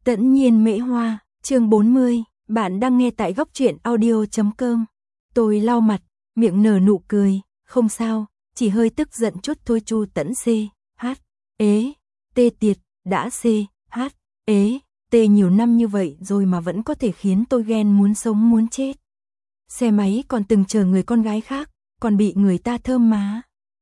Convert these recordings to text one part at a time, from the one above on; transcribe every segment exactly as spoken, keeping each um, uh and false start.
Tẫn nhiên mễ hoa, chương bốn mươi, bạn đang nghe tại góc truyện audio chấm com. Tôi lau mặt, miệng nở nụ cười, không sao, chỉ hơi tức giận chút thôi. Chu Tẫn C, H, ế, tê tiệt, đã C, H, ế, tê nhiều năm như vậy rồi mà vẫn có thể khiến tôi ghen muốn sống muốn chết. Xe máy còn từng chờ người con gái khác, còn bị người ta thơm má.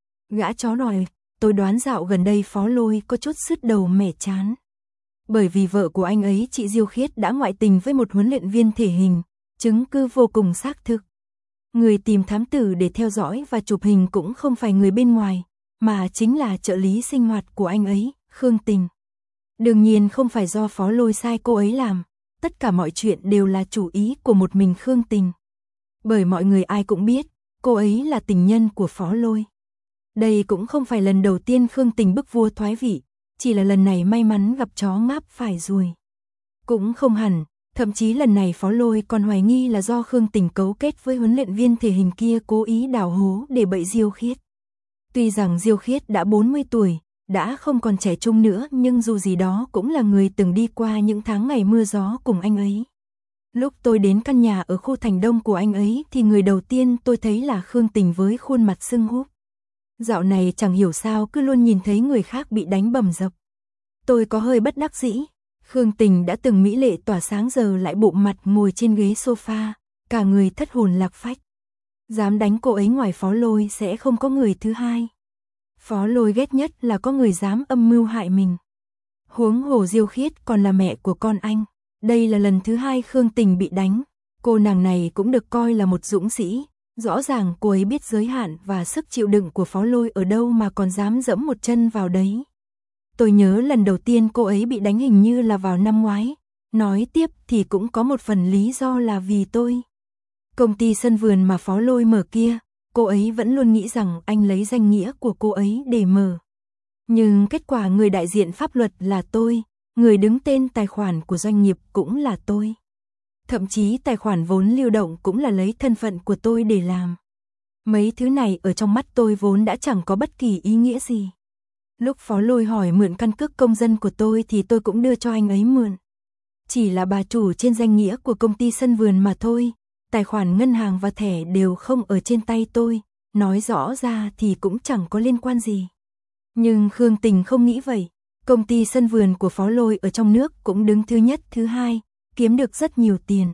Gã chó đòi, tôi đoán dạo gần đây Phó Lôi có chút sứt đầu mẻ chán. Bởi vì vợ của anh ấy, chị Diêu Khiết đã ngoại tình với một huấn luyện viên thể hình, chứng cứ vô cùng xác thực. Người tìm thám tử để theo dõi và chụp hình cũng không phải người bên ngoài, mà chính là trợ lý sinh hoạt của anh ấy, Khương Tình. Đương nhiên không phải do Phó Lôi sai cô ấy làm, tất cả mọi chuyện đều là chủ ý của một mình Khương Tình. Bởi mọi người ai cũng biết, cô ấy là tình nhân của Phó Lôi. Đây cũng không phải lần đầu tiên Khương Tình bức vua thoái vị, chỉ là lần này may mắn gặp chó ngáp phải ruồi. Cũng không hẳn, thậm chí lần này Phó Lôi còn hoài nghi là do Khương Tình cấu kết với huấn luyện viên thể hình kia cố ý đào hố để bẫy Diêu Khiết. Tuy rằng Diêu Khiết đã bốn mươi tuổi, đã không còn trẻ trung nữa, nhưng dù gì đó cũng là người từng đi qua những tháng ngày mưa gió cùng anh ấy. Lúc tôi đến căn nhà ở khu thành đông của anh ấy thì người đầu tiên tôi thấy là Khương Tình với khuôn mặt sưng húp. Dạo này chẳng hiểu sao cứ luôn nhìn thấy người khác bị đánh bầm dập. Tôi có hơi bất đắc dĩ. Khương Tình đã từng mỹ lệ tỏa sáng giờ lại bụng mặt ngồi trên ghế sofa, cả người thất hồn lạc phách. Dám đánh cô ấy ngoài Phó Lôi sẽ không có người thứ hai. Phó Lôi ghét nhất là có người dám âm mưu hại mình. Huống hồ Diêu Khiết còn là mẹ của con anh. Đây là lần thứ hai Khương Tình bị đánh. Cô nàng này cũng được coi là một dũng sĩ. Rõ ràng cô ấy biết giới hạn và sức chịu đựng của Phó Lôi ở đâu mà còn dám dẫm một chân vào đấy. Tôi nhớ lần đầu tiên cô ấy bị đánh hình như là vào năm ngoái. Nói tiếp thì cũng có một phần lý do là vì tôi. Công ty sân vườn mà Phó Lôi mở kia, cô ấy vẫn luôn nghĩ rằng anh lấy danh nghĩa của cô ấy để mở. Nhưng kết quả người đại diện pháp luật là tôi, người đứng tên tài khoản của doanh nghiệp cũng là tôi. Thậm chí tài khoản vốn lưu động cũng là lấy thân phận của tôi để làm. Mấy thứ này ở trong mắt tôi vốn đã chẳng có bất kỳ ý nghĩa gì. Lúc Phó Lôi hỏi mượn căn cước công dân của tôi thì tôi cũng đưa cho anh ấy mượn. Chỉ là bà chủ trên danh nghĩa của công ty sân vườn mà thôi, tài khoản ngân hàng và thẻ đều không ở trên tay tôi, nói rõ ra thì cũng chẳng có liên quan gì. Nhưng Khương Tình không nghĩ vậy, công ty sân vườn của Phó Lôi ở trong nước cũng đứng thứ nhất thứ hai, kiếm được rất nhiều tiền.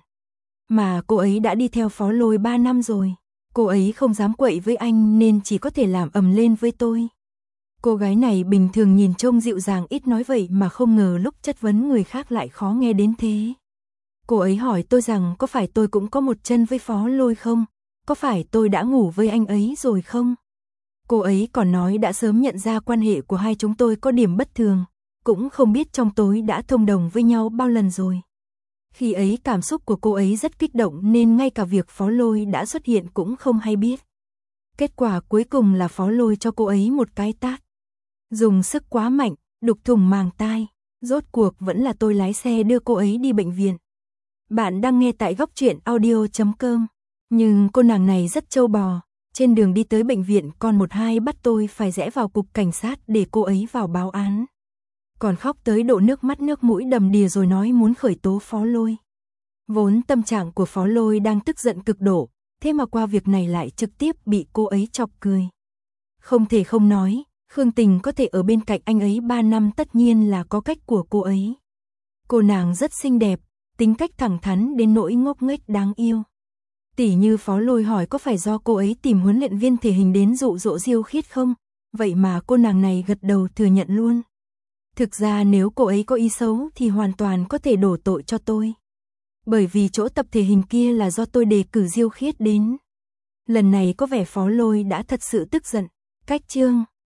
Mà cô ấy đã đi theo Phó Lôi ba năm rồi, cô ấy không dám quậy với anh nên chỉ có thể làm ầm lên với tôi. Cô gái này bình thường nhìn trông dịu dàng ít nói vậy mà không ngờ lúc chất vấn người khác lại khó nghe đến thế. Cô ấy hỏi tôi rằng có phải tôi cũng có một chân với Phó Lôi không? Có phải tôi đã ngủ với anh ấy rồi không? Cô ấy còn nói đã sớm nhận ra quan hệ của hai chúng tôi có điểm bất thường, cũng không biết trong tối đã thông đồng với nhau bao lần rồi. Khi ấy cảm xúc của cô ấy rất kích động nên ngay cả việc Phó Lôi đã xuất hiện cũng không hay biết. Kết quả cuối cùng là Phó Lôi cho cô ấy một cái tát. Dùng sức quá mạnh, đục thủng màng tai. Rốt cuộc vẫn là tôi lái xe đưa cô ấy đi bệnh viện. Bạn đang nghe tại góc truyện audio chấm com. Nhưng cô nàng này rất trâu bò. Trên đường đi tới bệnh viện còn một hai bắt tôi phải rẽ vào cục cảnh sát để cô ấy vào báo án. Còn khóc tới độ nước mắt nước mũi đầm đìa rồi nói muốn khởi tố Phó Lôi. Vốn tâm trạng của Phó Lôi đang tức giận cực độ, thế mà qua việc này lại trực tiếp bị cô ấy chọc cười. Không thể không nói, Khương Tình có thể ở bên cạnh anh ấy ba năm tất nhiên là có cách của cô ấy. Cô nàng rất xinh đẹp, tính cách thẳng thắn đến nỗi ngốc nghếch đáng yêu. Tỉ như Phó Lôi hỏi có phải do cô ấy tìm huấn luyện viên thể hình đến dụ dỗ Diêu Khiết không? Vậy mà cô nàng này gật đầu thừa nhận luôn. Thực ra nếu cô ấy có ý xấu thì hoàn toàn có thể đổ tội cho tôi. Bởi vì chỗ tập thể hình kia là do tôi đề cử Diêu Khiết đến. Lần này có vẻ Phó Lôi đã thật sự tức giận. Cách chương